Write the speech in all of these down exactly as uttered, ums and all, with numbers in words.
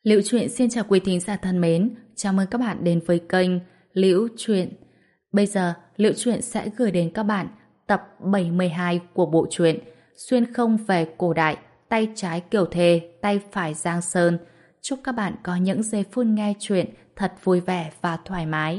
Liễu Chuyện xin chào quý thính giả thân mến, chào mừng các bạn đến với kênh Liễu Chuyện. Bây giờ, Liễu Chuyện sẽ gửi đến các bạn tập bảy mươi hai của bộ truyện Xuyên không về cổ đại, tay trái Kiều Thề, tay phải Giang Sơn. Chúc các bạn có những giây phút nghe chuyện thật vui vẻ và thoải mái.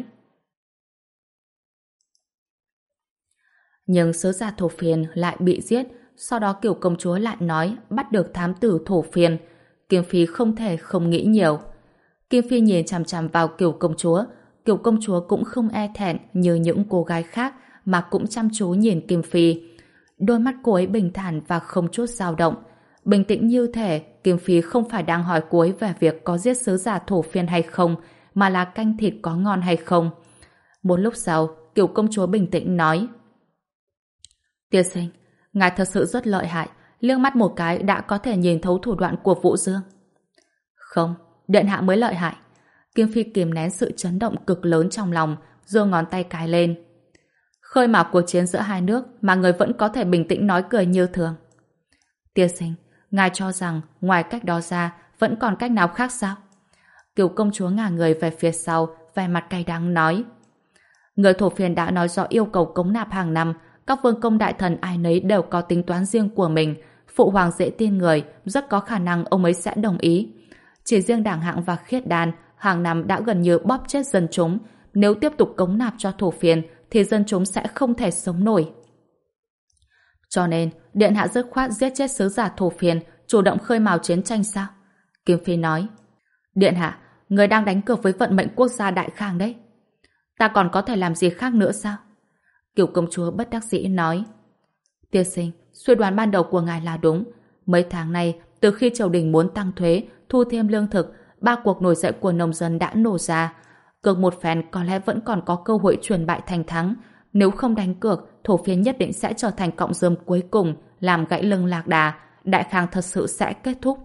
Nhưng sứ giả Thổ Phiên lại bị giết, sau đó Kiều công chúa lại nói bắt được thám tử Thổ Phiên. Kim Phi không thể không nghĩ nhiều. Kim Phi nhìn chằm chằm vào Kiều công chúa. Kiều công chúa cũng không e thẹn như những cô gái khác mà cũng chăm chú nhìn Kim Phi. Đôi mắt cô ấy bình thản và không chút dao động. Bình tĩnh như thể Kim Phi không phải đang hỏi cô ấy về việc có giết sứ giả Thổ Phiên hay không, mà là canh thịt có ngon hay không. Một lúc sau, Kiều công chúa bình tĩnh nói: Tiên sinh, ngài thật sự rất lợi hại, liếc mắt một cái đã có thể nhìn thấu thủ đoạn của Vũ Dương. Không, điện hạ mới lợi hại. Kim Phi kìm nén sự chấn động cực lớn trong lòng, giơ ngón tay cái lên. Khơi mào cuộc chiến giữa hai nước mà người vẫn có thể bình tĩnh nói cười như thường. Tiên sinh, ngài cho rằng ngoài cách đó ra vẫn còn cách nào khác sao? Kiều công chúa ngả người về phía sau, vẻ mặt cay đắng nói: Người Thổ Phiên đã nói rõ yêu cầu cống nạp hàng năm, các vương công đại thần ai nấy đều có tính toán riêng của mình. Phụ hoàng dễ tin người, rất có khả năng ông ấy sẽ đồng ý. Chỉ riêng Đảng Hạng và Khiết Đan hàng năm đã gần như bóp chết dân chúng. Nếu tiếp tục cống nạp cho Thổ Phiên thì dân chúng sẽ không thể sống nổi. Cho nên, điện hạ dứt khoát giết chết sứ giả Thổ Phiên, chủ động khơi mào chiến tranh sao? Kim Phi nói: Điện hạ, người đang đánh cược với vận mệnh quốc gia Đại Khang đấy. Ta còn có thể làm gì khác nữa sao? Kiều công chúa bất đắc dĩ nói: Tiên sinh, suy đoán ban đầu của ngài là đúng. Mấy tháng nay, từ khi triều đình muốn tăng thuế, thu thêm lương thực, ba cuộc nổi dậy của nông dân đã nổ ra. Cược một phen có lẽ vẫn còn có cơ hội chuyển bại thành thắng. Nếu không đánh cược, Thổ Phiên nhất định sẽ trở thành cọng rơm cuối cùng, làm gãy lưng lạc đà. Đại Khang thật sự sẽ kết thúc.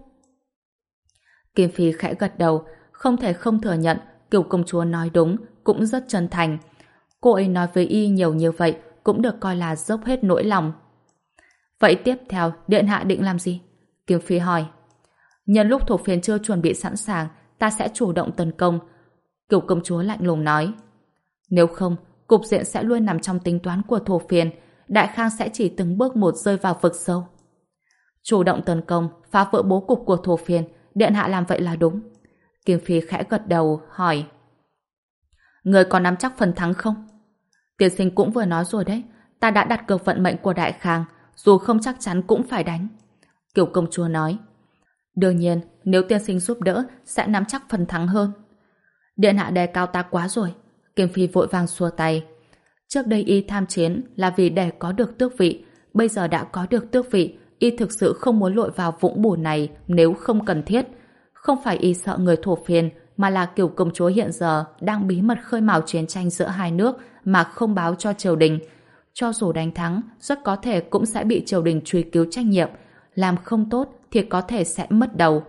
Kim Phi khẽ gật đầu, không thể không thừa nhận Kiều công chúa nói đúng, cũng rất chân thành. Cô ấy nói với y nhiều như vậy cũng được coi là dốc hết nỗi lòng. Vậy tiếp theo, điện hạ định làm gì? Kim Phi hỏi. Nhân lúc Thổ Phiên chưa chuẩn bị sẵn sàng, ta sẽ chủ động tấn công. Kiều công chúa lạnh lùng nói. Nếu không, cục diện sẽ luôn nằm trong tính toán của Thổ Phiên. Đại Khang sẽ chỉ từng bước một rơi vào vực sâu. Chủ động tấn công, phá vỡ bố cục của Thổ Phiên, điện hạ làm vậy là đúng. Kim Phi khẽ gật đầu, hỏi. Người có nắm chắc phần thắng không? Tiên sinh cũng vừa nói rồi đấy, ta đã đặt cược vận mệnh của Đại Khang, dù không chắc chắn cũng phải đánh. Kiều công chúa nói. Đương nhiên, nếu tiên sinh giúp đỡ, sẽ nắm chắc phần thắng hơn. Điện hạ đề cao ta quá rồi. Kim Phi vội vàng xua tay. Trước đây y tham chiến là vì để có được tước vị, bây giờ đã có được tước vị, y thực sự không muốn lội vào vũng bùn này nếu không cần thiết. Không phải y sợ người Thổ Phiên, mà là Kiều công chúa hiện giờ đang bí mật khơi mào chiến tranh giữa hai nước mà không báo cho triều đình. Cho dù đánh thắng, rất có thể cũng sẽ bị triều đình truy cứu trách nhiệm. Làm không tốt thì có thể sẽ mất đầu.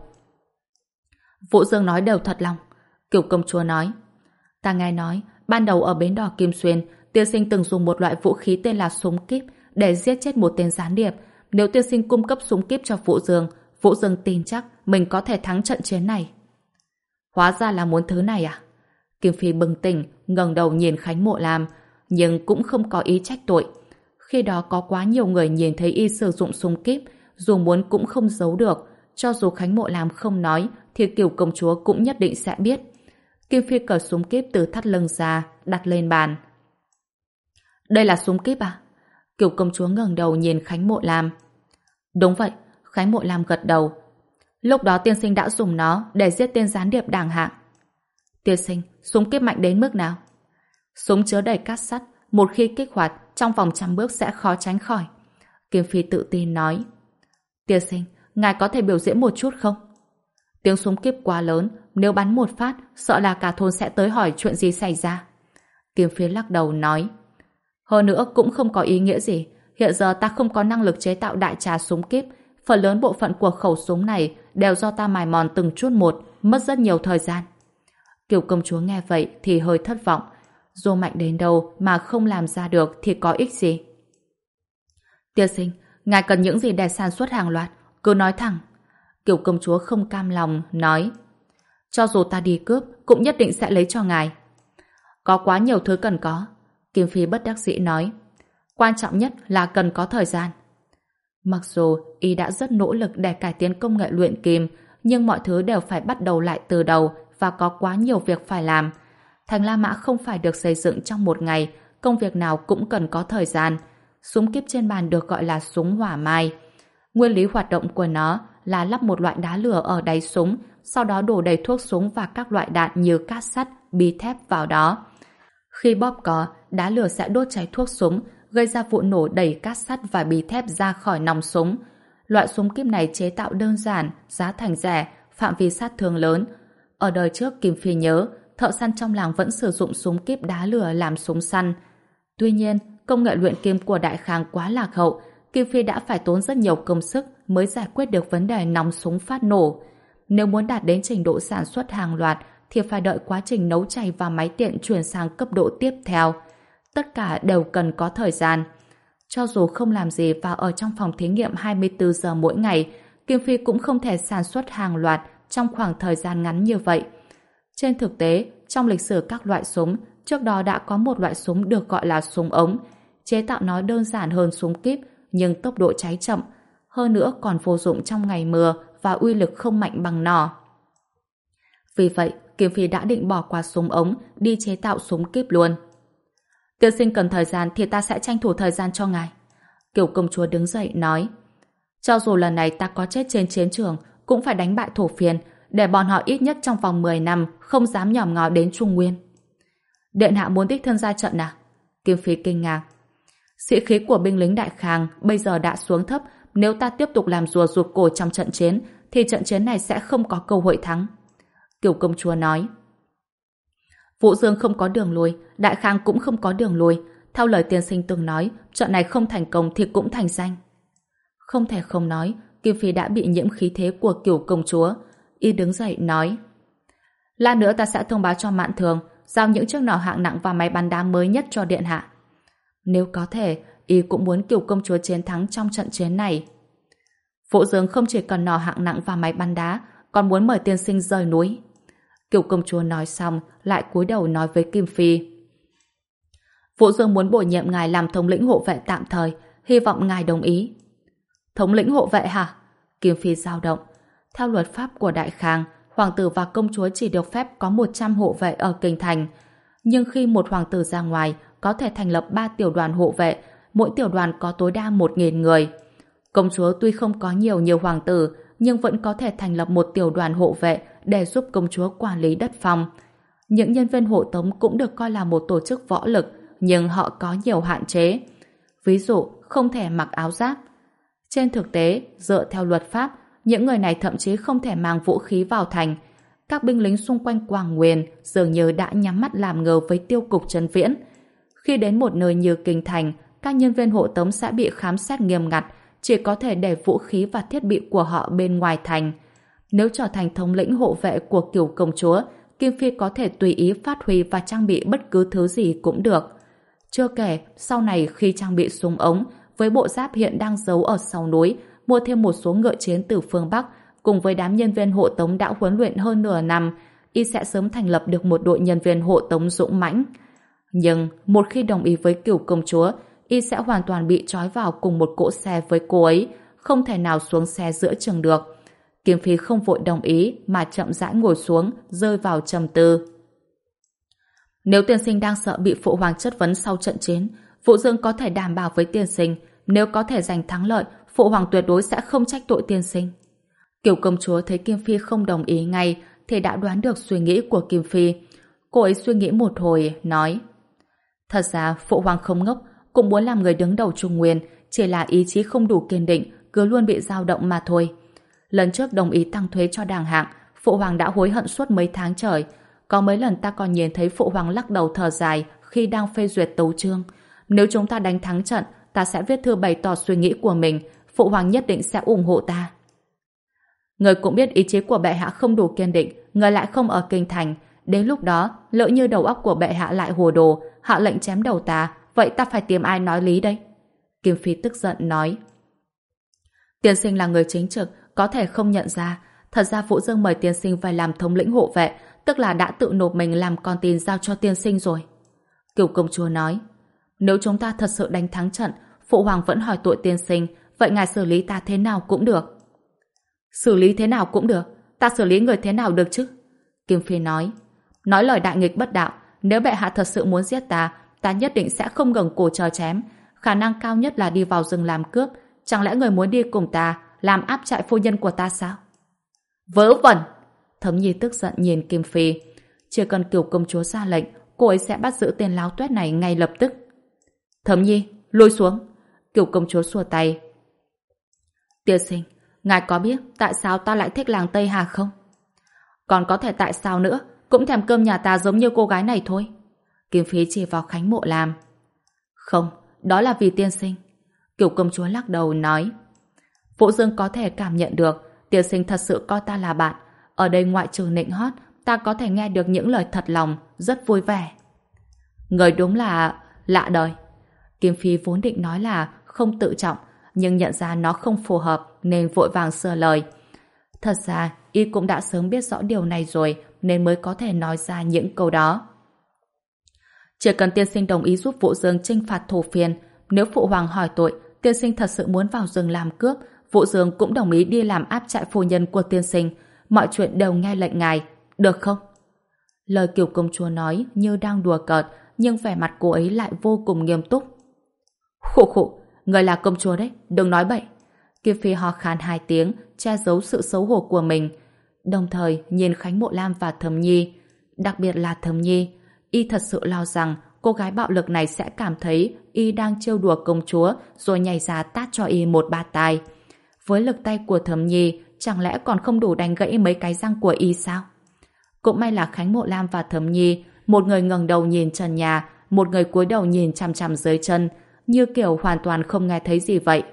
Vũ Dương nói đều thật lòng. Kiều công chúa nói. Ta nghe nói, ban đầu ở bến đò Kim Xuyên, tiên sinh từng dùng một loại vũ khí tên là súng kíp để giết chết một tên gián điệp. Nếu tiên sinh cung cấp súng kíp cho Vũ Dương, Vũ Dương tin chắc mình có thể thắng trận chiến này. Hóa ra là muốn thứ này à? Kim Phi bừng tỉnh, ngẩng đầu nhìn Khánh Mộ Lam, nhưng cũng không có ý trách tội. Khi đó có quá nhiều người nhìn thấy y sử dụng súng kíp, dù muốn cũng không giấu được. Cho dù Khánh Mộ Lam không nói, thì Kiều công chúa cũng nhất định sẽ biết. Kim Phi cởi súng kíp từ thắt lưng ra, đặt lên bàn. Đây là súng kíp à? Kiều công chúa ngẩng đầu nhìn Khánh Mộ Lam. Đúng vậy, Khánh Mộ Lam gật đầu. Lúc đó tiên sinh đã dùng nó để giết tên gián điệp Đảng Hạng. Tiên sinh, súng kíp mạnh đến mức nào? Súng chứa đầy cát sắt, một khi kích hoạt, trong vòng trăm bước sẽ khó tránh khỏi. Kim Phi tự tin nói. Tiên sinh, ngài có thể biểu diễn một chút không? Tiếng súng kíp quá lớn, nếu bắn một phát, sợ là cả thôn sẽ tới hỏi chuyện gì xảy ra. Kim Phi lắc đầu nói. Hơn nữa cũng không có ý nghĩa gì. Hiện giờ ta không có năng lực chế tạo đại trà súng kíp. Phần lớn bộ phận của khẩu súng này đều do ta mài mòn từng chút một, mất rất nhiều thời gian. Kiều công chúa nghe vậy thì hơi thất vọng. Dù mạnh đến đâu mà không làm ra được thì có ích gì? Tiên sinh, ngài cần những gì để sản xuất hàng loạt? Cứ nói thẳng. Kiều công chúa không cam lòng, nói. Cho dù ta đi cướp, cũng nhất định sẽ lấy cho ngài. Có quá nhiều thứ cần có. Kim Phi bất đắc dĩ nói. Quan trọng nhất là cần có thời gian. Mặc dù y đã rất nỗ lực để cải tiến công nghệ luyện kim, nhưng mọi thứ đều phải bắt đầu lại từ đầu và có quá nhiều việc phải làm. Thành La Mã không phải được xây dựng trong một ngày, công việc nào cũng cần có thời gian. Súng kíp trên bàn được gọi là súng hỏa mai. Nguyên lý hoạt động của nó là lắp một loại đá lửa ở đáy súng, sau đó đổ đầy thuốc súng và các loại đạn như cát sắt, bi thép vào đó. Khi bóp cò, đá lửa sẽ đốt cháy thuốc súng, gây ra vụ nổ đẩy cát sắt và bi thép ra khỏi nòng súng. Loại súng kíp này chế tạo đơn giản, giá thành rẻ, phạm vi sát thương lớn. Ở đời trước Kim Phi nhớ, thợ săn trong làng vẫn sử dụng súng kíp đá lửa làm súng săn. Tuy nhiên, công nghệ luyện kim của Đại Khang quá lạc hậu, Kim Phi đã phải tốn rất nhiều công sức mới giải quyết được vấn đề nòng súng phát nổ. Nếu muốn đạt đến trình độ sản xuất hàng loạt thì phải đợi quá trình nấu chảy và máy tiện chuyển sang cấp độ tiếp theo. Tất cả đều cần có thời gian. Cho dù không làm gì và ở trong phòng thí nghiệm hai mươi tư giờ mỗi ngày, Kim Phi cũng không thể sản xuất hàng loạt trong khoảng thời gian ngắn như vậy. Trên thực tế, trong lịch sử các loại súng, trước đó đã có một loại súng được gọi là súng ống. Chế tạo nó đơn giản hơn súng kíp, nhưng tốc độ cháy chậm. Hơn nữa còn vô dụng trong ngày mưa và uy lực không mạnh bằng nỏ. Vì vậy, Kim Phi đã định bỏ qua súng ống, đi chế tạo súng kíp luôn. Tiên sinh cần thời gian thì ta sẽ tranh thủ thời gian cho ngài. Kiều công chúa đứng dậy nói. Cho dù lần này ta có chết trên chiến trường, cũng phải đánh bại thổ phiên, để bọn họ ít nhất trong vòng mười năm không dám nhòm ngó đến Trung Nguyên. Điện hạ muốn đích thân ra trận à? Kim Phi kinh ngạc. Sĩ khí của binh lính Đại Khang bây giờ đã xuống thấp, nếu ta tiếp tục làm rùa rụt cổ trong trận chiến, thì trận chiến này sẽ không có cơ hội thắng. Kiều công chúa nói. Vũ Dương không có đường lui, Đại Khang cũng không có đường lui. Theo lời tiên sinh từng nói, trận này không thành công thì cũng thành danh. Không thể không nói, Kim Phi đã bị nhiễm khí thế của Kiều công chúa. Y đứng dậy nói. Lát nữa ta sẽ thông báo cho Mạn Thường, giao những chiếc nỏ hạng nặng và máy bắn đá mới nhất cho điện hạ. Nếu có thể, Y cũng muốn Kiều công chúa chiến thắng trong trận chiến này. Vũ Dương không chỉ cần nỏ hạng nặng và máy bắn đá, còn muốn mời tiên sinh rời núi. Kiều công chúa nói xong, lại cúi đầu nói với Kim Phi. Vũ Dương muốn bổ nhiệm ngài làm thống lĩnh hộ vệ tạm thời, hy vọng ngài đồng ý. Thống lĩnh hộ vệ hả? Kim Phi dao động. Theo luật pháp của Đại Khang, hoàng tử và công chúa chỉ được phép có một trăm hộ vệ ở kinh thành. Nhưng khi một hoàng tử ra ngoài, có thể thành lập ba tiểu đoàn hộ vệ, mỗi tiểu đoàn có tối đa một nghìn người. Công chúa tuy không có nhiều nhiều hoàng tử, nhưng vẫn có thể thành lập một tiểu đoàn hộ vệ để giúp công chúa quản lý đất phong. Những nhân viên hộ tống cũng được coi là một tổ chức võ lực, nhưng họ có nhiều hạn chế. Ví dụ, không thể mặc áo giáp. Trên thực tế, dựa theo luật pháp, những người này thậm chí không thể mang vũ khí vào thành. Các binh lính xung quanh Quảng Nguyên dường như đã nhắm mắt làm ngờ với tiêu cục Trấn Viễn. Khi đến một nơi như Kinh Thành, các nhân viên hộ tống sẽ bị khám xét nghiêm ngặt, chỉ có thể để vũ khí và thiết bị của họ bên ngoài thành. Nếu trở thành thống lĩnh hộ vệ của Kiều công chúa, Kim Phi có thể tùy ý phát huy và trang bị bất cứ thứ gì cũng được. Chưa kể, sau này khi trang bị súng ống, với bộ giáp hiện đang giấu ở sau núi, mua thêm một số ngựa chiến từ phương Bắc, cùng với đám nhân viên hộ tống đã huấn luyện hơn nửa năm, y sẽ sớm thành lập được một đội nhân viên hộ tống dũng mãnh. Nhưng, một khi đồng ý với Kiều công chúa, y sẽ hoàn toàn bị trói vào cùng một cỗ xe với cô ấy, không thể nào xuống xe giữa chừng được. Kim Phi không vội đồng ý mà chậm rãi ngồi xuống, rơi vào trầm tư. Nếu tiên sinh đang sợ bị phụ hoàng chất vấn sau trận chiến, Vũ Dương có thể đảm bảo với tiên sinh, nếu có thể giành thắng lợi, phụ hoàng tuyệt đối sẽ không trách tội tiên sinh. Kiều công chúa thấy Kim Phi không đồng ý ngay thì đã đoán được suy nghĩ của Kim Phi. Cô ấy suy nghĩ một hồi, nói: Thật ra phụ hoàng không ngốc, cũng muốn làm người đứng đầu Trung Nguyên, chỉ là ý chí không đủ kiên định, cứ luôn bị dao động mà thôi. Lần trước đồng ý tăng thuế cho đàng hạng, phụ hoàng đã hối hận suốt mấy tháng trời. Có mấy lần ta còn nhìn thấy phụ hoàng lắc đầu thở dài khi đang phê duyệt tấu chương. Nếu chúng ta đánh thắng trận, ta sẽ viết thư bày tỏ suy nghĩ của mình, phụ hoàng nhất định sẽ ủng hộ ta. Người cũng biết ý chí của bệ hạ không đủ kiên định, người lại không ở kinh thành. Đến lúc đó, lỡ như đầu óc của bệ hạ lại hồ đồ, hạ lệnh chém đầu ta, vậy ta phải tìm ai nói lý đây? Kim Phi tức giận nói. Tiên sinh là người chính trực, có thể không nhận ra, Thật ra Vũ Dương mời tiên sinh về làm thống lĩnh hộ vệ, tức là đã tự nộp mình làm con tin giao cho tiên sinh rồi. Cửu công chúa nói, nếu chúng ta thật sự đánh thắng trận, phụ hoàng vẫn hỏi tội tiên sinh, vậy ngài xử lý ta thế nào cũng được. Xử lý thế nào cũng được, ta xử lý người thế nào được chứ? Kim Phi nói, nói lời đại nghịch bất đạo, nếu bệ hạ thật sự muốn giết ta, ta nhất định sẽ không ngẩng cổ chờ chém, khả năng cao nhất là đi vào rừng làm cướp, chẳng lẽ người muốn đi cùng ta làm áp trại phu nhân của ta sao? Vớ vẩn! Thấm Nhi tức giận nhìn Kim Phi. Chỉ cần Cửu công chúa ra lệnh, cô ấy sẽ bắt giữ tên láo tuét này ngay lập tức. Thấm Nhi, lùi xuống! Cửu công chúa xua tay. Tiên sinh, ngài có biết tại sao ta lại thích làng Tây Hà không? Còn có thể tại sao nữa, cũng thèm cơm nhà ta giống như cô gái này thôi. Kim Phi chỉ vào Khánh Mộ làm. Không, đó là vì tiên sinh. Cửu công chúa lắc đầu nói. Vũ Dương có thể cảm nhận được tiên sinh thật sự coi ta là bạn. Ở đây ngoại trừ nịnh hót, ta có thể nghe được những lời thật lòng, rất vui vẻ. Người đúng là lạ đời. Kim Phi vốn định nói là không tự trọng, nhưng nhận ra nó không phù hợp nên vội vàng sửa lời. Thật ra, y cũng đã sớm biết rõ điều này rồi nên mới có thể nói ra những câu đó. Chỉ cần tiên sinh đồng ý giúp Vũ Dương chinh phạt thổ phiên, nếu phụ hoàng hỏi tội, tiên sinh thật sự muốn vào rừng làm cướp, Vũ Dương cũng đồng ý đi làm áp trại phu nhân của tiên sinh. Mọi chuyện đều nghe lệnh ngài, được không? Lời Cửu công chúa nói như đang đùa cợt, nhưng vẻ mặt cô ấy lại vô cùng nghiêm túc. Khụ khụ, người là công chúa đấy, đừng nói bậy. Kim Phi ho khan hai tiếng, che giấu sự xấu hổ của mình, đồng thời nhìn Khánh Mộ Lam và Thấm Nhi. Đặc biệt là Thấm Nhi, y thật sự lo rằng cô gái bạo lực này sẽ cảm thấy y đang trêu đùa công chúa rồi nhảy ra tát cho y một bạt tai. Với lực tay của Thấm Nhi, chẳng lẽ còn không đủ đánh gãy mấy cái răng của y sao? Cũng may là Khánh Mộ Lam và Thấm Nhi, một người ngẩng đầu nhìn trần nhà, một người cúi đầu nhìn chằm chằm dưới chân, như kiểu hoàn toàn không nghe thấy gì vậy.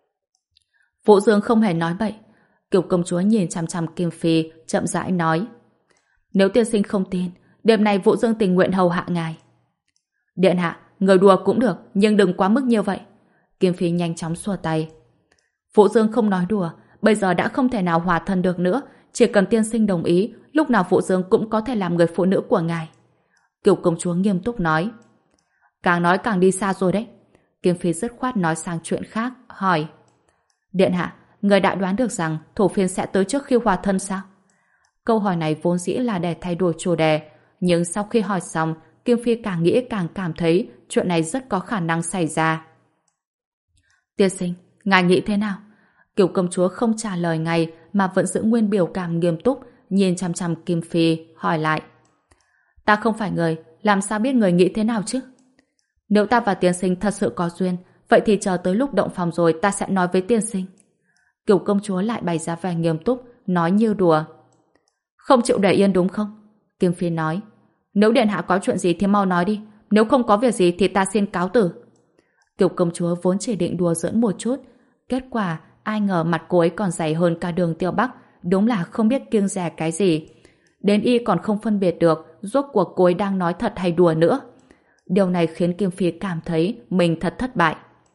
Vũ Dương không hề nói bậy. Cửu công chúa nhìn chằm chằm Kim Phi, chậm rãi nói. Nếu tiên sinh không tin, đêm nay Vũ Dương tình nguyện hầu hạ ngài. Điện hạ, người đùa cũng được, nhưng đừng quá mức như vậy. Kim Phi nhanh chóng xua tay. Vũ Dương không nói đùa, bây giờ đã không thể nào hòa thân được nữa, chỉ cần tiên sinh đồng ý, lúc nào Vũ Dương cũng có thể làm người phụ nữ của ngài. Cửu công chúa nghiêm túc nói. Càng nói càng đi xa rồi đấy. Kim Phi dứt khoát nói sang chuyện khác, hỏi. Điện hạ, người đã đoán được rằng thổ phiên sẽ tới trước khi hòa thân sao? Câu hỏi này vốn dĩ là để thay đổi chủ đề, nhưng sau khi hỏi xong, Kim Phi càng nghĩ càng cảm thấy chuyện này rất có khả năng xảy ra. Tiên sinh, ngài nghĩ thế nào? Cửu công chúa không trả lời ngay mà vẫn giữ nguyên biểu cảm nghiêm túc, nhìn chằm chằm Kim Phi, hỏi lại. Ta không phải người, làm sao biết người nghĩ thế nào chứ? Nếu ta và tiên sinh thật sự có duyên, vậy thì chờ tới lúc động phòng rồi ta sẽ nói với tiên sinh. Cửu công chúa lại bày ra vẻ nghiêm túc, nói như đùa. Không chịu để yên đúng không? Kim Phi nói. Nếu điện hạ có chuyện gì thì mau nói đi, nếu không có việc gì thì ta xin cáo tử. Cửu công chúa vốn chỉ định đùa giỡn một chút, kết quả ai ngờ mặt cô ấy còn dày hơn cả đường Tiêu Bắc, đúng là không biết kiêng dè cái gì. Đến y còn không phân biệt được rốt cuộc cô ấy đang nói thật hay đùa nữa. Điều này khiến Kim Phi cảm thấy mình thật thất bại.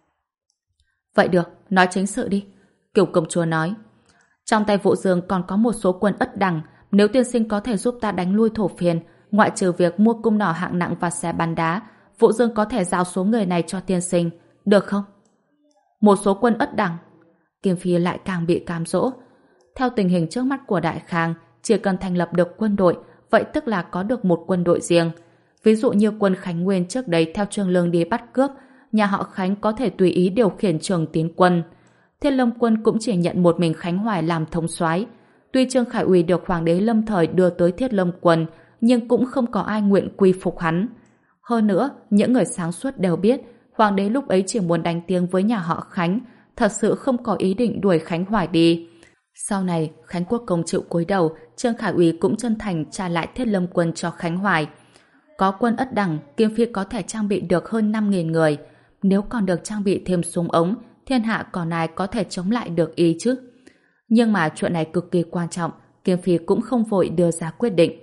Vậy được, nói chính sự đi. Cửu công chúa nói. Trong tay Vũ Dương còn có một số quân ất đằng, nếu tiên sinh có thể giúp ta đánh lui thổ phiên, ngoại trừ việc mua cung nỏ hạng nặng và xe bắn đá, Vũ Dương có thể giao số người này cho tiên sinh, được không? Một số quân ất đằng. Kim Phi lại càng bị cám dỗ. Theo tình hình trước mắt của Đại Khang, chỉ cần thành lập được quân đội, vậy tức là có được một quân đội riêng. Ví dụ như quân Khánh Nguyên trước đấy theo Trương Lương đi bắt cướp, nhà họ Khánh có thể tùy ý điều khiển Trường Tín quân. Thiết Lâm quân cũng chỉ nhận một mình Khánh Hoài làm thống soái. Tuy Trương Khải Uy được Hoàng đế Lâm thời đưa tới Thiết Lâm quân, nhưng cũng không có ai nguyện quy phục hắn. Hơn nữa, những người sáng suốt đều biết, Hoàng đế lúc ấy chỉ muốn đánh tiếng với nhà họ Khánh, thật sự không có ý định đuổi Khánh Hoài đi. Sau này, Khánh Quốc công chịu cúi đầu, Trương Khải Uy cũng chân thành trả lại Thiết Lâm quân cho Khánh Hoài. Có quân ất đằng, Kim Phi có thể trang bị được hơn năm nghìn người. Nếu còn được trang bị thêm súng ống, thiên hạ còn ai có thể chống lại được ý chứ? Nhưng mà chuyện này cực kỳ quan trọng, Kim Phi cũng không vội đưa ra quyết định.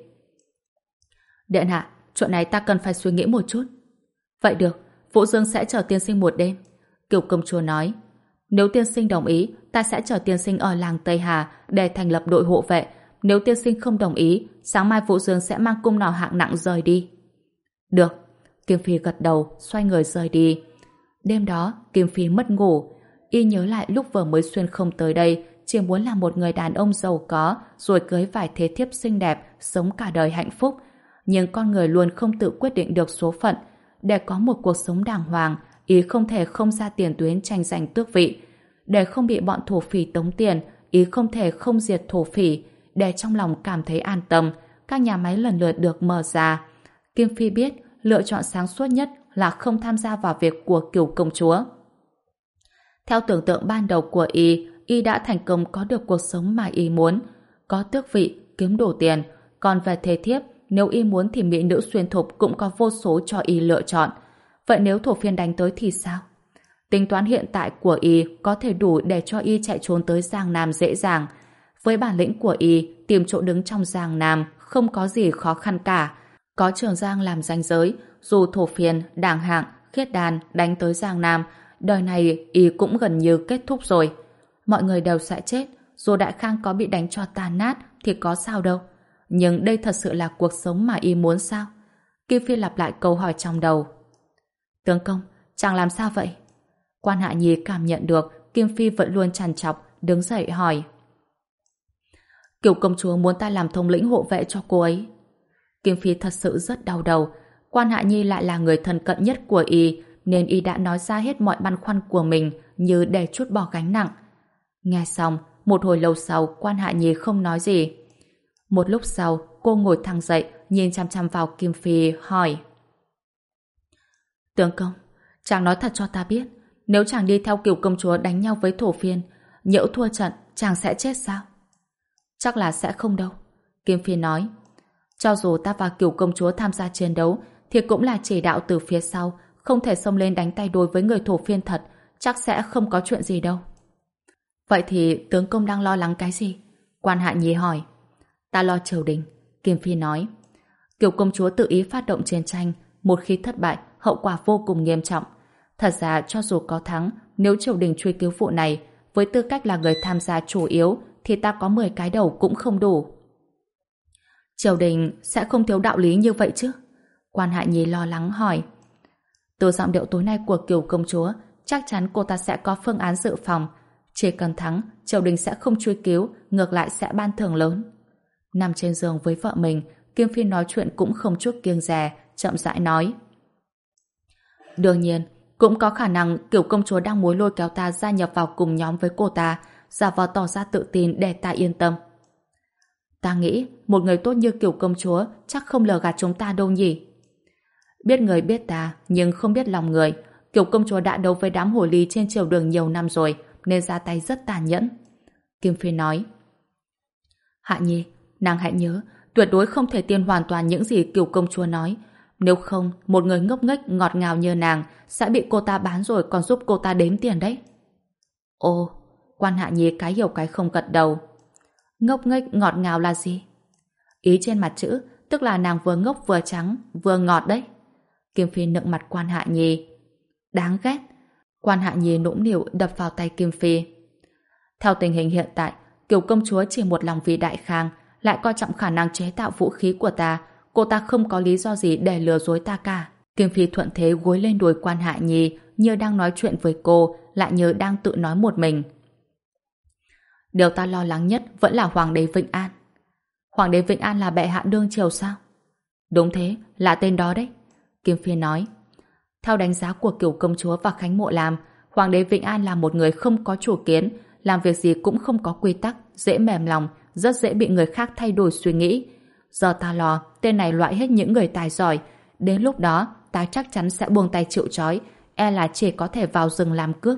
Điện hạ, chuyện này ta cần phải suy nghĩ một chút. Vậy được, Vũ Dương sẽ chờ tiên sinh một đêm. Cửu công chúa nói. Nếu tiên sinh đồng ý, ta sẽ chờ tiên sinh ở làng Tây Hà để thành lập đội hộ vệ. Nếu tiên sinh không đồng ý, sáng mai Vũ Dương sẽ mang cung nỏ hạng nặng rời đi. Được. Kim Phi gật đầu, xoay người rời đi. Đêm đó, Kim Phi mất ngủ. Y nhớ lại lúc vừa mới xuyên không tới đây, chỉ muốn là một người đàn ông giàu có, rồi cưới vài thế thiếp xinh đẹp, sống cả đời hạnh phúc. Nhưng con người luôn không tự quyết định được số phận. Để có một cuộc sống đàng hoàng, Y không thể không ra tiền tuyến tranh giành tước vị. Để không bị bọn thổ phỉ tống tiền, Y không thể không diệt thổ phỉ. Để trong lòng cảm thấy an tâm, các nhà máy lần lượt được mở ra. Kim Phi biết lựa chọn sáng suốt nhất là không tham gia vào việc của Kiều công chúa. Theo tưởng tượng ban đầu của Y, Y đã thành công có được cuộc sống mà Y muốn. Có tước vị, kiếm đủ tiền. Còn về thế thiếp, nếu Y muốn thì mỹ nữ xuyên thục cũng có vô số cho Y lựa chọn. Vậy nếu thổ phiên đánh tới thì sao? Tính toán hiện tại của Y có thể đủ để cho Y chạy trốn tới Giang Nam dễ dàng. Với bản lĩnh của Y, tìm chỗ đứng trong Giang Nam không có gì khó khăn cả. Có Trường Giang làm ranh giới, dù thổ phiên, đảng hạng, khiết đàn đánh tới Giang Nam, đời này Y cũng gần như kết thúc rồi. Mọi người đều sẽ chết, dù Đại Khang có bị đánh cho tan nát thì có sao đâu. Nhưng đây thật sự là cuộc sống mà Y muốn sao? Kim Phi lặp lại câu hỏi trong đầu. Tướng công, chàng làm sao vậy? Quan Hạ Nhi cảm nhận được Kim Phi vẫn luôn trằn trọc, đứng dậy hỏi. Kiều công chúa muốn ta làm thống lĩnh hộ vệ cho cô ấy. Kim Phi thật sự rất đau đầu. Quan Hạ Nhi lại là người thân cận nhất của Y, nên Y đã nói ra hết mọi băn khoăn của mình như để trút bỏ gánh nặng. Nghe xong, một hồi lâu sau, Quan Hạ Nhi không nói gì. Một lúc sau, cô ngồi thẳng dậy, nhìn chăm chăm vào Kim Phi, hỏi. Tướng công, chàng nói thật cho ta biết, nếu chàng đi theo Kiều công chúa đánh nhau với thổ phiên, nhỡ thua trận, chàng sẽ chết sao? Chắc là sẽ không đâu. Kim Phi nói. Cho dù ta và Kiều công chúa tham gia chiến đấu, thì cũng là chỉ đạo từ phía sau, không thể xông lên đánh tay đôi với người thổ phiên thật, chắc sẽ không có chuyện gì đâu. Vậy thì tướng công đang lo lắng cái gì? Quan Hạ Nhi hỏi. Ta lo triều đình. Kim Phi nói. Kiều công chúa tự ý phát động chiến tranh, một khi thất bại, hậu quả vô cùng nghiêm trọng. Thật ra cho dù có thắng, nếu triều đình truy cứu vụ này, với tư cách là người tham gia chủ yếu, thì ta có mười cái đầu cũng không đủ. Triều đình sẽ không thiếu đạo lý như vậy chứ? Quan Hạ Nhi lo lắng hỏi. Từ giọng điệu tối nay của Kiều công chúa, chắc chắn cô ta sẽ có phương án dự phòng. Chỉ cần thắng, triều đình sẽ không truy cứu, ngược lại sẽ ban thưởng lớn. Nằm trên giường với vợ mình, Kim Phi nói chuyện cũng không chút kiêng dè, chậm rãi nói. Đương nhiên, cũng có khả năng Kiều công chúa đang muốn lôi kéo ta gia nhập vào cùng nhóm với cô ta, giả vờ tỏ ra tự tin để ta yên tâm. Ta nghĩ một người tốt như Kiều công chúa chắc không lừa gạt chúng ta đâu nhỉ. Biết người biết ta, nhưng không biết lòng người. Kiều công chúa đã đấu với đám hồ ly trên triều đường nhiều năm rồi, nên ra tay rất tàn nhẫn. Kim Phi nói. Hạ Nhi, nàng hãy nhớ, tuyệt đối không thể tin hoàn toàn những gì Kiều công chúa nói. Nếu không, một người ngốc nghếch ngọt ngào như nàng sẽ bị cô ta bán rồi còn giúp cô ta đếm tiền đấy. Ồ, Quan Hạ Nhi cái hiểu cái không gật đầu. Ngốc nghếch ngọt ngào là gì? Ý trên mặt chữ, tức là nàng vừa ngốc vừa trắng, vừa ngọt đấy. Kim Phi nựng mặt Quan Hạ Nhi. Đáng ghét. Quan Hạ Nhi nũng nịu đập vào tay Kim Phi. Theo tình hình hiện tại, Kiều công chúa chỉ một lòng vì Đại Khang, lại coi trọng khả năng chế tạo vũ khí của ta. Cô ta không có lý do gì để lừa dối ta cả. Kim Phi thuận thế gối lên đùi Quan Hạ Nhi, như đang nói chuyện với cô, lại như đang tự nói một mình. Điều ta lo lắng nhất vẫn là Hoàng đế Vĩnh An. Hoàng đế Vĩnh An là bệ hạ đương triều sao? Đúng thế, là tên đó đấy. Kim Phi nói. Theo đánh giá của Kiều công chúa và Khánh Mộ Lam, Hoàng đế Vĩnh An là một người không có chủ kiến, làm việc gì cũng không có quy tắc, dễ mềm lòng, rất dễ bị người khác thay đổi suy nghĩ. Giờ ta lo, tên này loại hết những người tài giỏi, đến lúc đó ta chắc chắn sẽ buông tay chịu trói, e là chỉ có thể vào rừng làm cướp.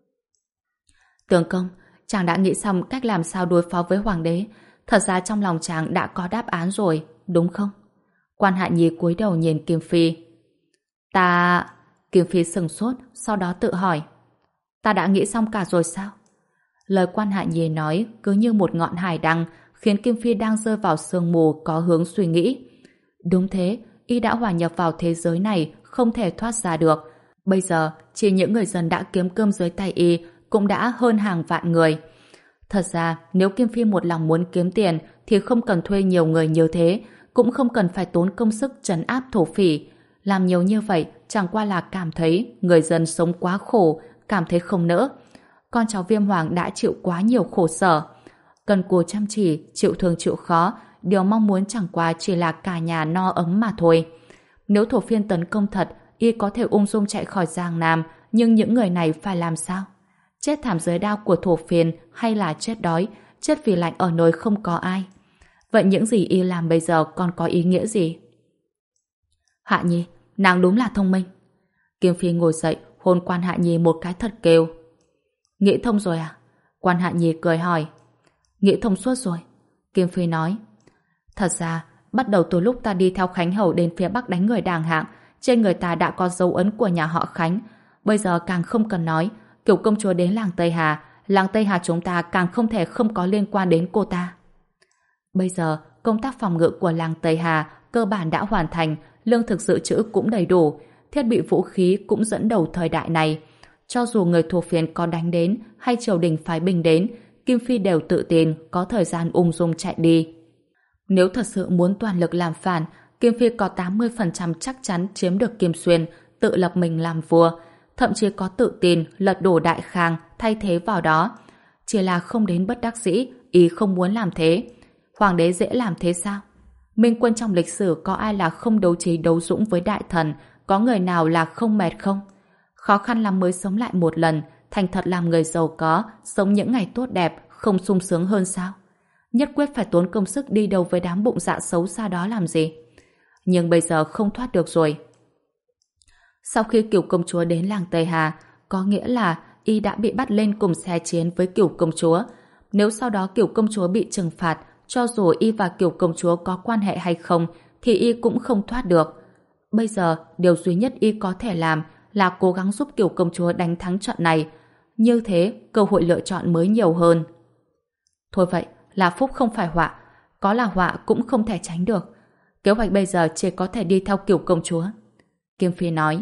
Tướng công, chàng đã nghĩ xong cách làm sao đối phó với hoàng đế. Thật ra trong lòng chàng đã có đáp án rồi, đúng không? Quan Hạ Nhi cúi đầu nhìn Kim Phi. Ta... Kim Phi sừng sốt, sau đó tự hỏi. Ta đã nghĩ xong cả rồi sao? Lời Quan Hạ Nhi nói cứ như một ngọn hải đăng, khiến Kim Phi đang rơi vào sương mù có hướng suy nghĩ. Đúng thế, y đã hòa nhập vào thế giới này, không thể thoát ra được. Bây giờ, chỉ những người dân đã kiếm cơm dưới tay y cũng đã hơn hàng vạn người. Thật ra, nếu Kim Phi một lòng muốn kiếm tiền thì không cần thuê nhiều người như thế, cũng không cần phải tốn công sức trấn áp thổ phỉ. Làm nhiều như vậy chẳng qua là cảm thấy người dân sống quá khổ, cảm thấy không nỡ. Con cháu Viêm Hoàng đã chịu quá nhiều khổ sở. Cần cù chăm chỉ, chịu thương chịu khó, điều mong muốn chẳng qua chỉ là cả nhà no ấm mà thôi. Nếu thổ phiên tấn công thật, y có thể ung dung chạy khỏi Giang Nam, nhưng những người này phải làm sao? Chết thảm dưới đao của thổ phiên hay là chết đói, chết vì lạnh ở nơi không có ai? Vậy những gì y làm bây giờ còn có ý nghĩa gì? Hạ Nhi, nàng đúng là thông minh. Kim Phi ngồi dậy, hôn Quan Hạ Nhi một cái thật kêu. Nghĩ thông rồi à? Quan Hạ Nhi cười hỏi. Nghĩ thông suốt rồi. Kim Phi nói. Thật ra, bắt đầu từ lúc ta đi theo Khánh Hầu đến phía Bắc đánh người Đàng Hạng, trên người ta đã có dấu ấn của nhà họ Khánh. Bây giờ càng không cần nói, kiểu công chúa đến làng Tây Hà, làng Tây Hà chúng ta càng không thể không có liên quan đến cô ta. Bây giờ, công tác phòng ngự của làng Tây Hà cơ bản đã hoàn thành, lương thực dự trữ cũng đầy đủ, thiết bị vũ khí cũng dẫn đầu thời đại này. Cho dù người thổ phiến có đánh đến hay triều đình phái binh đến, Kim Phi đều tự tin có thời gian ung dung chạy đi. Nếu thật sự muốn toàn lực làm phản, Kim Phi có tám mươi phần trăm chắc chắn chiếm được Kim Xuyên, tự lập mình làm vua, thậm chí có tự tin lật đổ Đại Khang thay thế vào đó. Chỉ là không đến bất đắc dĩ, ý không muốn làm thế. Hoàng đế dễ làm thế sao? Minh quân trong lịch sử có ai là không đấu trí đấu dũng với đại thần, có người nào là không mệt không? Khó khăn lắm mới sống lại một lần, thành thật làm người giàu có, sống những ngày tốt đẹp, không sung sướng hơn sao? Nhất quyết phải tốn công sức đi đầu với đám bụng dạ xấu xa đó làm gì? Nhưng bây giờ không thoát được rồi. Sau khi Kiều công chúa đến làng Tây Hà, có nghĩa là y đã bị bắt lên cùng xe chiến với Kiều công chúa. Nếu sau đó Kiều công chúa bị trừng phạt, cho dù y và Kiều công chúa có quan hệ hay không, thì y cũng không thoát được. Bây giờ, điều duy nhất y có thể làm là cố gắng giúp Kiều công chúa đánh thắng trận này. Như thế, cơ hội lựa chọn mới nhiều hơn. Thôi vậy, là phúc không phải họa. Có là họa cũng không thể tránh được. Kế hoạch bây giờ chỉ có thể đi theo Kiều công chúa. Kim Phi nói.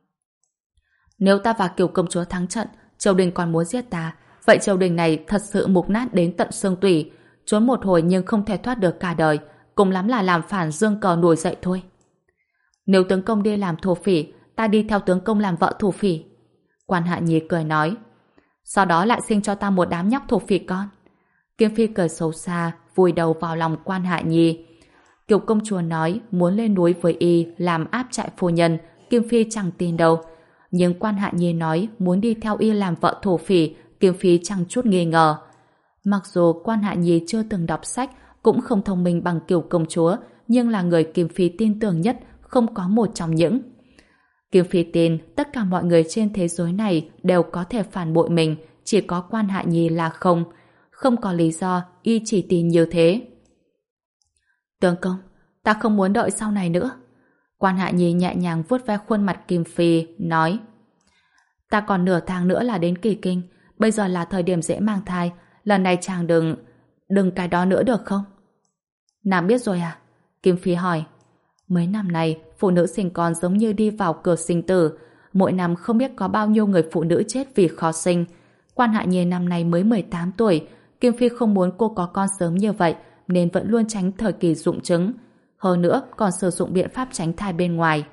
Nếu ta và Kiều công chúa thắng trận, triều đình còn muốn giết ta, vậy triều đình này thật sự mục nát đến tận xương tủy. Trốn một hồi nhưng không thể thoát được cả đời, cùng lắm là làm phản dương cờ nổi dậy thôi. Nếu tướng công đi làm thổ phỉ, ta đi theo tướng công làm vợ thổ phỉ. Quan Hạ Nhi cười nói. Sau đó lại sinh cho ta một đám nhóc thổ phỉ con. Kim Phi cười xấu xa, vùi đầu vào lòng Quan Hạ Nhi. Kiều công chúa nói muốn lên núi với y làm áp trại phu nhân, Kim Phi chẳng tin đâu. Nhưng Quan Hạ Nhi nói muốn đi theo y làm vợ thổ phỉ, Kim Phi chẳng chút nghi ngờ. Mặc dù Quan Hạ Nhi chưa từng đọc sách, cũng không thông minh bằng Kiều công chúa, nhưng là người Kim Phi tin tưởng nhất, không có một trong những. Kim Phi tin tất cả mọi người trên thế giới này đều có thể phản bội mình, chỉ có Quan Hạ Nhi là không. Không có lý do y chỉ tin như thế. Tướng công, ta không muốn đợi sau này nữa. Quan Hạ Nhi nhẹ nhàng vuốt ve khuôn mặt Kim Phi, nói. Ta còn nửa tháng nữa là đến kỳ kinh, bây giờ là thời điểm dễ mang thai, lần này chàng đừng, đừng cái đó nữa được không? Nàng biết rồi à? Kim Phi hỏi. Mấy năm này, phụ nữ sinh con giống như đi vào cửa sinh tử, mỗi năm không biết có bao nhiêu người phụ nữ chết vì khó sinh. Quan Hạ Nhi năm nay mới mười tám tuổi, Kim Phi không muốn cô có con sớm như vậy, nên vẫn luôn tránh thời kỳ rụng trứng. Hơn nữa, còn sử dụng biện pháp tránh thai bên ngoài.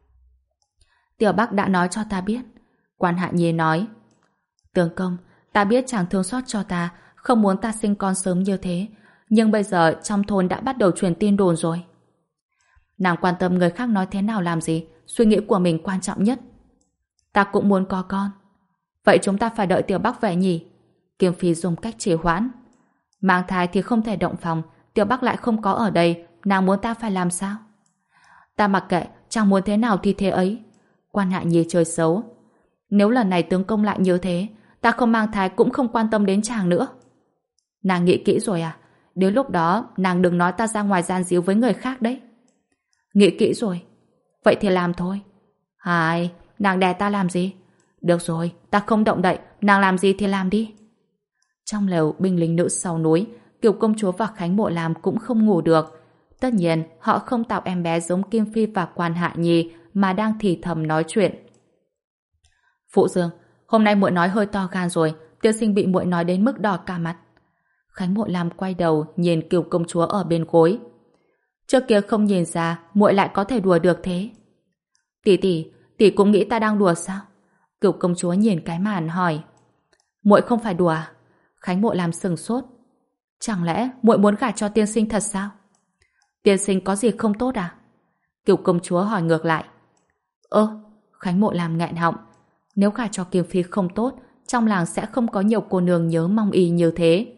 Tiểu Bắc đã nói cho ta biết. Quan Hạ Nhi nói. Tướng công, ta biết chàng thương xót cho ta, không muốn ta sinh con sớm như thế, nhưng bây giờ trong thôn đã bắt đầu truyền tin đồn rồi. Nàng quan tâm người khác nói thế nào làm gì, suy nghĩ của mình quan trọng nhất. Ta cũng muốn có con. Vậy chúng ta phải đợi Tiểu Bắc về nhỉ? Kim Phi dùng cách trì hoãn. Mang thai thì không thể động phòng, Tiểu Bắc lại không có ở đây, nàng muốn ta phải làm sao? Ta mặc kệ, chàng muốn thế nào thì thế ấy. Quan Hạ Nhi chơi xấu. Nếu lần này tướng công lại như thế, ta không mang thai cũng không quan tâm đến chàng nữa. Nàng nghĩ kỹ rồi à? Đến lúc đó, nàng đừng nói ta ra ngoài gian díu với người khác đấy. Nghĩ kỹ rồi. Vậy thì làm thôi. Hài, nàng đè ta làm gì? Được rồi, ta không động đậy, nàng làm gì thì làm đi. Trong lều binh lính nữ sau núi, Kiều công chúa và Khánh Mộ Lam cũng không ngủ được. Tất nhiên, họ không tạo em bé giống Kim Phi và Quan Hạ Nhi mà đang thì thầm nói chuyện. Phụ Dương, Hôm nay muội nói hơi to gan rồi, tiên sinh bị muội nói đến mức đỏ cả mặt. Khánh Mộ Lam quay đầu nhìn Kiều công chúa ở bên gối. Trước kia không nhìn ra muội lại có thể đùa được thế. Tỷ tỷ, tỷ cũng nghĩ ta đang đùa sao? Kiều công chúa nhìn cái màn hỏi. Muội không phải đùa à? Khánh Mộ Lam sừng sốt. Chẳng lẽ muội muốn gả cho tiên sinh thật sao? Tiên sinh có gì không tốt à? Kiều công chúa hỏi ngược lại. Ơ, Khánh Mộ Lam nghẹn họng. Nếu gả cho Kiều Phi không tốt, trong làng sẽ không có nhiều cô nương nhớ mong y như thế.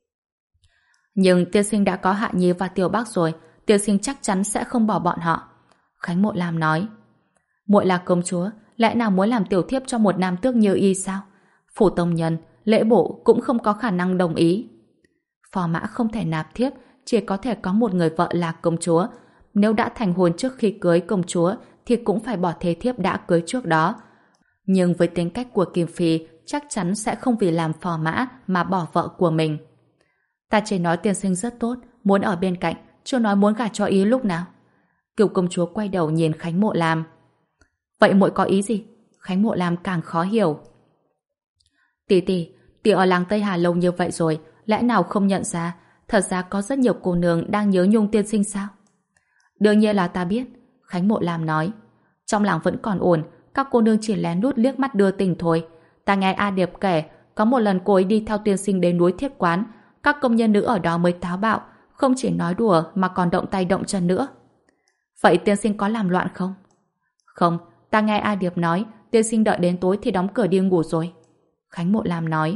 Nhưng tiên sinh đã có Hạ Nhi và Tiểu Bắc rồi, tiên sinh chắc chắn sẽ không bỏ bọn họ. Khánh Mộ Lam nói. Muội là công chúa, lẽ nào muốn làm tiểu thiếp cho một nam tước như y sao? Phủ tông nhân, lễ bộ cũng không có khả năng đồng ý. Phò mã không thể nạp thiếp, chỉ có thể có một người vợ là công chúa. Nếu đã thành hôn trước khi cưới công chúa thì cũng phải bỏ thế thiếp đã cưới trước đó. Nhưng với tính cách của Kim Phi, chắc chắn sẽ không vì làm phò mã mà bỏ vợ của mình. Ta chỉ nói tiên sinh rất tốt, muốn ở bên cạnh, chưa nói muốn gả cho ý lúc nào. Kiều công chúa quay đầu nhìn Khánh Mộ Lam. Vậy muội có ý gì? Khánh Mộ Lam càng khó hiểu. Tỷ tỷ, tỷ ở làng Tây Hà lâu như vậy rồi, lẽ nào không nhận ra, thật ra có rất nhiều cô nương đang nhớ nhung tiên sinh sao? Đương nhiên là ta biết, Khánh Mộ Lam nói. Trong làng vẫn còn ổn, các cô nương chỉ lén lút liếc mắt đưa tình thôi. Ta nghe A Điệp kể, có một lần cô ấy đi theo tiên sinh đến núi Thiết Quán, các công nhân nữ ở đó mới táo bạo, không chỉ nói đùa mà còn động tay động chân nữa. Vậy tiên sinh có làm loạn không? Không, ta nghe A Điệp nói, tiên sinh đợi đến tối thì đóng cửa đi ngủ rồi. Khánh Mộ Lam nói.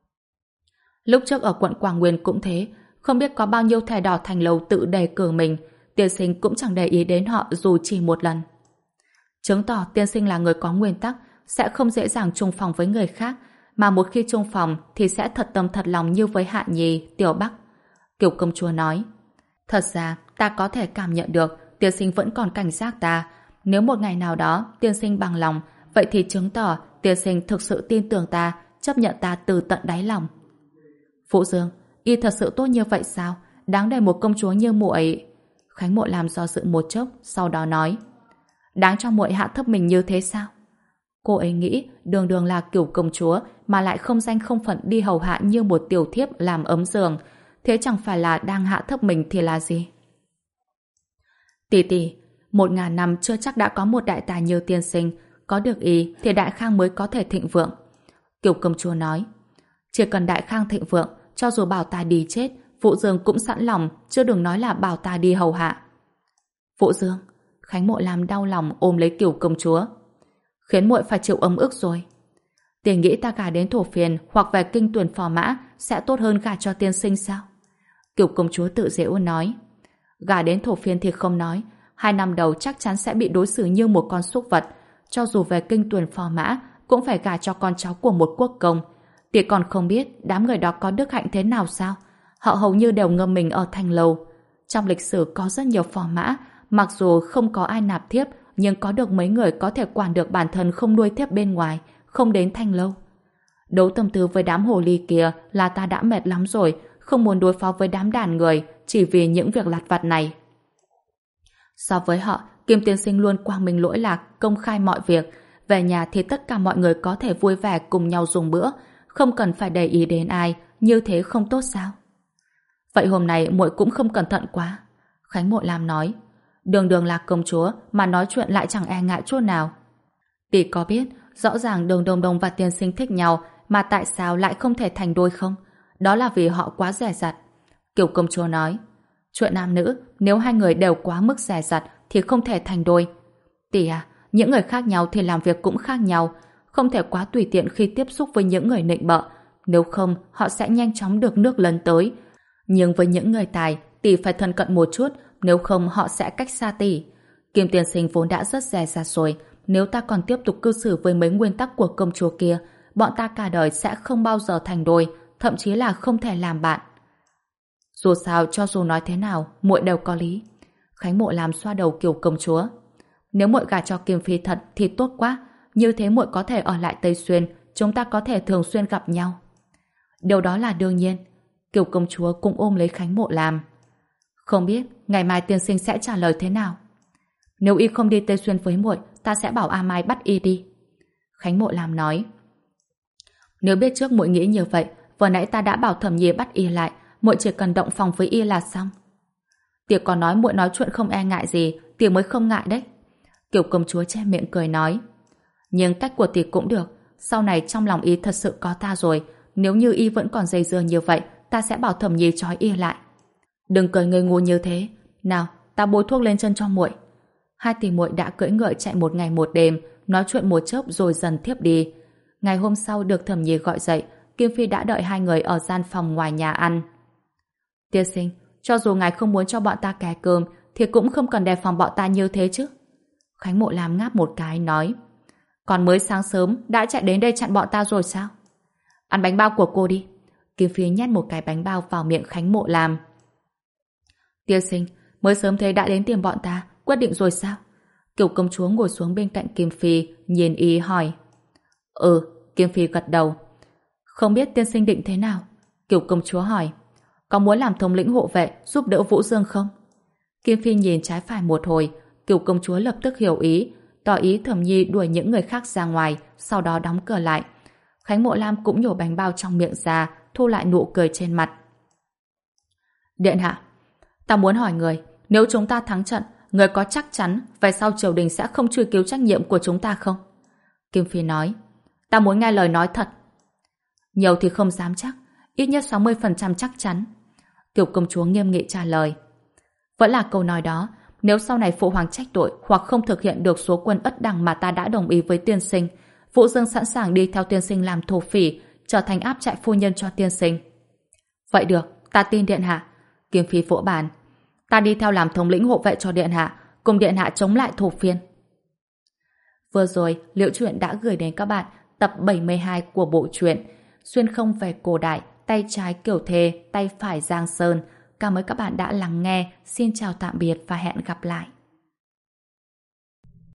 Lúc trước ở quận Quảng Nguyên cũng thế, không biết có bao nhiêu thẻ đỏ thành lầu tự đề cử mình, tiên sinh cũng chẳng để ý đến họ dù chỉ một lần. Chứng tỏ tiên sinh là người có nguyên tắc, sẽ không dễ dàng chung phòng với người khác, mà một khi chung phòng thì sẽ thật tâm thật lòng như với Hạ Nhi, Tiểu Bắc. Kiều công chúa nói. Thật ra, ta có thể cảm nhận được tiên sinh vẫn còn cảnh giác ta. Nếu một ngày nào đó tiên sinh bằng lòng, vậy thì chứng tỏ tiên sinh thực sự tin tưởng ta, chấp nhận ta từ tận đáy lòng. Phụ Dương, y thật sự tốt như vậy sao? Đáng để một công chúa như muội. Khánh Mộ Lam do dự một chốc, sau đó nói. Đáng cho muội hạ thấp mình như thế sao? Cô ấy nghĩ đường đường là Kiều công chúa mà lại không danh không phận đi hầu hạ như một tiểu thiếp làm ấm giường. Thế chẳng phải là đang hạ thấp mình thì là gì? Tỷ tỷ, một ngàn năm chưa chắc đã có một đại tài như tiên sinh, có được ý thì Đại Khang mới có thể thịnh vượng. Kiều công chúa nói. Chỉ cần Đại Khang thịnh vượng, cho dù bảo ta đi chết, Phụ Dương cũng sẵn lòng, chứ đừng nói là bảo ta đi hầu hạ. Phụ Dương, Khánh Mộ Lam đau lòng ôm lấy Kiều công chúa. Khiến muội phải chịu ấm ức rồi. Tỷ nghĩ ta gả đến Thổ Phiền hoặc về Kinh Tuyển Phò Mã sẽ tốt hơn gả cho tiên sinh sao? Kiều công chúa tự giễu nói. Gả đến Thổ Phiền thì không nói, hai năm đầu chắc chắn sẽ bị đối xử như một con súc vật. Cho dù về Kinh Tuyển Phò Mã cũng phải gả cho con cháu của một quốc công. Tỷ còn không biết đám người đó có đức hạnh thế nào sao? Họ hầu như đều ngâm mình ở thành lầu. Trong lịch sử có rất nhiều phò mã, mặc dù không có ai nạp thiếp, nhưng có được mấy người có thể quản được bản thân không nuôi thiếp bên ngoài, không đến thanh lâu. Đấu tâm tư với đám hồ ly kia là ta đã mệt lắm rồi, không muốn đối phó với đám đàn người chỉ vì những việc lặt vặt này. So với họ, Kim tiên sinh luôn quang minh lỗi lạc, công khai mọi việc. Về nhà thì tất cả mọi người có thể vui vẻ cùng nhau dùng bữa, không cần phải để ý đến ai, như thế không tốt sao? Vậy hôm nay muội cũng không cẩn thận quá. Khánh Mộ Lam nói. Đường đường là công chúa mà nói chuyện lại chẳng e ngại chút nào. Tỷ có biết rõ ràng Đường Đồng Đồng và tiên sinh thích nhau mà tại sao lại không thể thành đôi không? Đó là vì họ quá dè dặt. Kiều công chúa nói. Chuyện nam nữ, nếu hai người đều quá mức dè dặt thì không thể thành đôi. Tỷ à, những người khác nhau thì làm việc cũng khác nhau, không thể quá tùy tiện khi tiếp xúc với những người nịnh bợ, nếu không họ sẽ nhanh chóng được nước lấn tới. Nhưng với những người tài, tỷ phải thân cận một chút, nếu không họ sẽ cách xa tỷ. Kim tiên sinh vốn đã rất dè dặt rồi, nếu ta còn tiếp tục cư xử với mấy nguyên tắc của công chúa kia, bọn ta cả đời sẽ không bao giờ thành đôi, thậm chí là không thể làm bạn. Dù sao, cho dù nói thế nào, muội đều có lý. Khánh Mộ Lam xoa đầu Kiều công chúa. Nếu muội gả cho Kim Phi thật thì tốt quá, như thế muội có thể ở lại Tây Xuyên, chúng ta có thể thường xuyên gặp nhau. Điều đó là đương nhiên. Kiều công chúa cũng ôm lấy Khánh Mộ Lam. Không biết ngày mai tiên sinh sẽ trả lời thế nào. Nếu y không đi Tây Xuyên với muội, ta sẽ bảo A Mai bắt y đi. Khánh Mộ Lam nói. Nếu biết trước muội nghĩ như vậy, vừa nãy ta đã bảo Thẩm Nhi bắt y lại, muội chỉ cần động phòng với y là xong. Tiệc còn nói muội nói chuyện không e ngại gì, tiệc mới không ngại đấy. Kiều công chúa che miệng cười nói. Nhưng cách của tiệc cũng được, sau này trong lòng y thật sự có ta rồi, nếu như y vẫn còn dây dưa như vậy, ta sẽ bảo Thẩm Nhi trói y lại. Đừng cười ngây ngu như thế. Nào, ta bôi thuốc lên chân cho muội. Hai tỷ muội đã cưỡi ngựa chạy một ngày một đêm, nói chuyện một chốc rồi dần thiếp đi. Ngày hôm sau được Thẩm Nhi gọi dậy, Kim Phi đã đợi hai người ở gian phòng ngoài nhà ăn. Tiên sinh, cho dù ngài không muốn cho bọn ta kè cơm, thì cũng không cần đề phòng bọn ta như thế chứ. Khánh Mộ Lam ngáp một cái nói. Còn mới sáng sớm đã chạy đến đây chặn bọn ta rồi sao? Ăn bánh bao của cô đi. Kim Phi nhét một cái bánh bao vào miệng Khánh Mộ Lam. Tiên sinh, mới sớm thế đã đến tìm bọn ta, quyết định rồi sao? Kiều công chúa ngồi xuống bên cạnh Kim Phi, nhìn y hỏi. Ừ, Kim Phi gật đầu. Không biết tiên sinh định thế nào? Kiều công chúa hỏi. Có muốn làm thống lĩnh hộ vệ giúp đỡ Vũ Dương không? Kim Phi nhìn trái phải một hồi, Kiều công chúa lập tức hiểu ý, tỏ ý Thẩm Nhi đuổi những người khác ra ngoài, sau đó đóng cửa lại. Khánh Mộ Lam cũng nhổ bánh bao trong miệng ra, thu lại nụ cười trên mặt. Điện hạ, ta muốn hỏi người, nếu chúng ta thắng trận, người có chắc chắn về sau triều đình sẽ không truy cứu trách nhiệm của chúng ta không? Kim Phi nói. Ta muốn nghe lời nói thật. Nhiều thì không dám chắc, ít nhất sáu mươi phần trăm chắc chắn. Kiều công chúa nghiêm nghị trả lời. Vẫn là câu nói đó, nếu sau này phụ hoàng trách tội hoặc không thực hiện được số quân ất đẳng mà ta đã đồng ý với tiên sinh, Vũ Dương sẵn sàng đi theo tiên sinh làm thổ phỉ, trở thành áp trại phu nhân cho tiên sinh. Vậy được, ta tin điện hạ. Kim Phi vỗ bàn. Ta đi theo làm thống lĩnh hộ vệ cho điện hạ, cùng điện hạ chống lại thổ phiên. Vừa rồi, Liễu Chuyện đã gửi đến các bạn tập bảy mươi hai của bộ truyện Xuyên không về cổ đại, tay trái Kiều Thê, tay phải Giang Sơn. Cảm ơn các bạn đã lắng nghe. Xin chào tạm biệt và hẹn gặp lại.